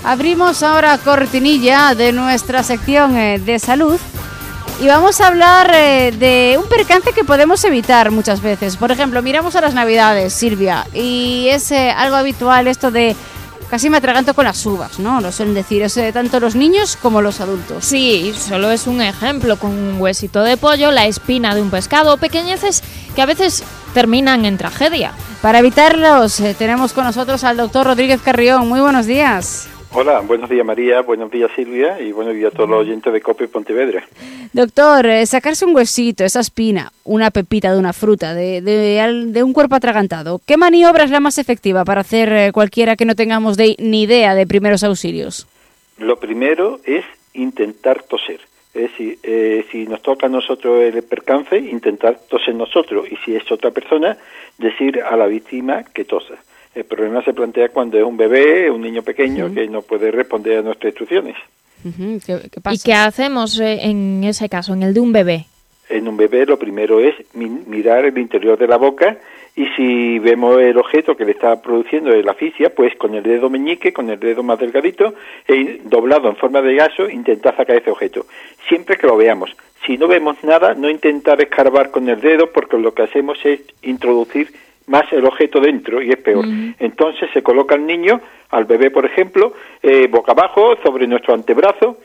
Abrimos ahora cortinilla de nuestra sección de salud y vamos a hablar de un percance que podemos evitar muchas veces. Por ejemplo, miramos a las Navidades, Silvia, y es algo habitual esto de casi me atraganto con las uvas, ¿no? Lo suelen decir, es tanto los niños como los adultos. Sí, solo es un ejemplo, con un huesito de pollo, la espina de un pescado, pequeñeces que a veces terminan en tragedia. Para evitarlos, tenemos con nosotros al doctor Rodríguez Carrión. Muy buenos días. Hola, buenos días María, buenos días Silvia y buenos días a todos los oyentes de COPE Pontevedra. Doctor, sacarse un huesito, esa espina, una pepita de una fruta, de un cuerpo atragantado, ¿qué maniobra es la más efectiva para hacer cualquiera que no tengamos ni idea de primeros auxilios? Lo primero es intentar toser. Es decir, si nos toca a nosotros el percance, intentar toser nosotros, y si es otra persona, decir a la víctima que tosa. El problema se plantea cuando es un bebé, un niño pequeño, que no puede responder a nuestras instrucciones. ¿Qué pasa? ¿Y qué hacemos en ese caso, en el de un bebé? En un bebé lo primero es mirar el interior de la boca, y si vemos el objeto que le está produciendo la asfixia, pues con el dedo meñique, con el dedo más delgadito, doblado en forma de gancho, intentar sacar ese objeto. Siempre que lo veamos. Si no vemos nada, no intentar escarbar con el dedo, porque lo que hacemos es introducir más el objeto dentro y es peor. Entonces se coloca al niño, al bebé por ejemplo, boca abajo sobre nuestro antebrazo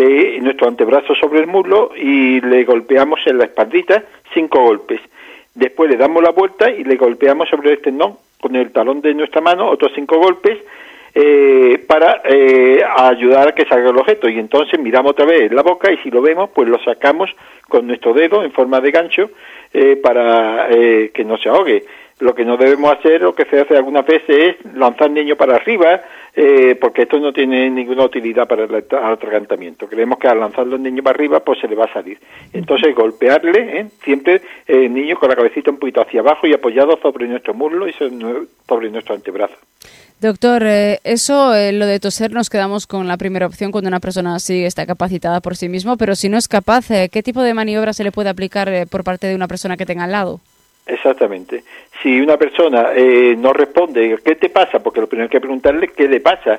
sobre el muslo, y le golpeamos en la espaldita 5 golpes. Después le damos la vuelta y le golpeamos sobre el esternón con el talón de nuestra mano otros 5 golpes para ayudar a que salga el objeto, y entonces miramos otra vez la boca y si lo vemos pues lo sacamos con nuestro dedo en forma de gancho para que no se ahogue. Lo que no debemos hacer, lo que se hace algunas veces, es lanzar al niño para arriba, porque esto no tiene ninguna utilidad para el atragantamiento. Creemos que al lanzarlo al niño para arriba, pues se le va a salir. Entonces, golpearle, siempre el niño con la cabecita un poquito hacia abajo y apoyado sobre nuestro muslo y sobre nuestro antebrazo. Doctor, lo de toser nos quedamos con la primera opción cuando una persona sí está capacitada por sí mismo, pero si no es capaz, ¿qué tipo de maniobra se le puede aplicar por parte de una persona que tenga al lado? Exactamente. Si una persona no responde, ¿qué te pasa? Porque lo primero que hay que preguntarle, ¿qué le pasa?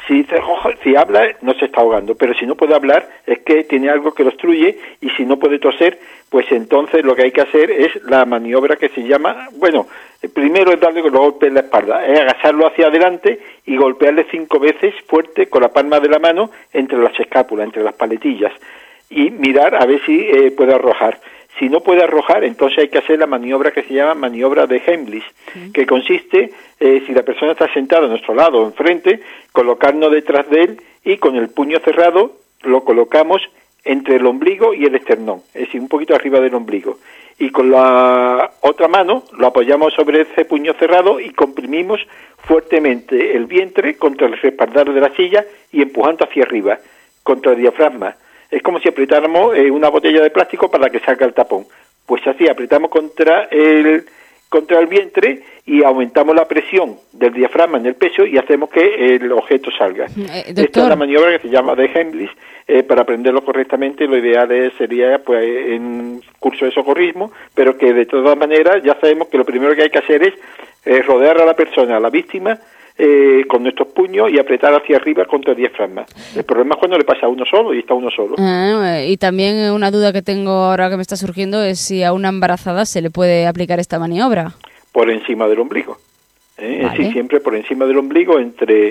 Si habla, no se está ahogando, pero si no puede hablar, es que tiene algo que lo obstruye, y si no puede toser, pues entonces lo que hay que hacer es la maniobra que se llama, primero es darle los golpes en la espalda, es agacharlo hacia adelante y golpearle 5 veces fuerte con la palma de la mano entre las escápulas, entre las paletillas, y mirar a ver si puede arrojar. Si no puede arrojar, entonces hay que hacer la maniobra que se llama maniobra de Heimlich, que consiste, si la persona está sentada a nuestro lado o enfrente, colocarnos detrás de él y con el puño cerrado lo colocamos entre el ombligo y el esternón, es decir, un poquito arriba del ombligo. Y con la otra mano lo apoyamos sobre ese puño cerrado y comprimimos fuertemente el vientre contra el respaldar de la silla y empujando hacia arriba, contra el diafragma. Es como si apretáramos una botella de plástico para que salga el tapón. Pues así, apretamos contra el vientre y aumentamos la presión del diafragma en el pecho y hacemos que el objeto salga. Esta es la maniobra que se llama de Heimlich. Para aprenderlo correctamente, lo ideal sería pues en curso de socorrismo, pero que de todas maneras ya sabemos que lo primero que hay que hacer es rodear a la persona, a la víctima, con nuestros puños y apretar hacia arriba contra el diafragma. El problema es cuando le pasa a uno solo y está uno solo. Y también una duda que tengo ahora que me está surgiendo es si a una embarazada se le puede aplicar esta maniobra. Por encima del ombligo. Vale. Sí, siempre por encima del ombligo, entre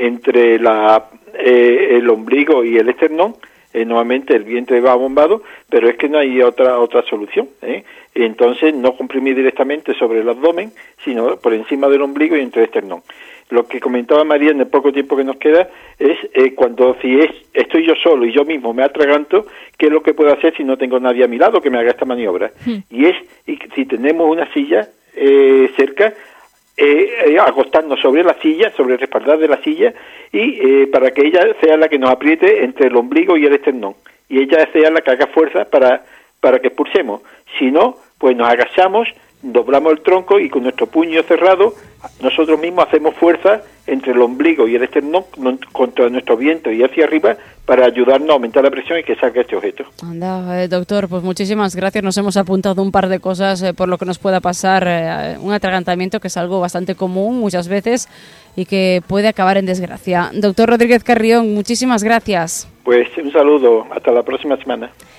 el ombligo y el esternón. Nuevamente el vientre va bombado, pero es que no hay otra solución. Entonces no comprimir directamente sobre el abdomen, sino por encima del ombligo y entre el esternón. Lo que comentaba María en el poco tiempo que nos queda es estoy yo solo y yo mismo me atraganto, ¿qué es lo que puedo hacer si no tengo nadie a mi lado que me haga esta maniobra? Y si tenemos una silla cerca, acostarnos sobre la silla, sobre el respaldar de la silla, y para que ella sea la que nos apriete entre el ombligo y el esternón, y ella sea la que haga fuerza para que expulsemos. Si no, pues nos agachamos doblamos el tronco y con nuestro puño cerrado nosotros mismos hacemos fuerza entre el ombligo y el esternón contra nuestro vientre y hacia arriba para ayudarnos a aumentar la presión y que saque este objeto. Anda, doctor, pues muchísimas gracias. Nos hemos apuntado un par de cosas por lo que nos pueda pasar un atragantamiento, que es algo bastante común muchas veces y que puede acabar en desgracia. Doctor Rodríguez Carrión, muchísimas gracias. Pues un saludo, hasta la próxima semana.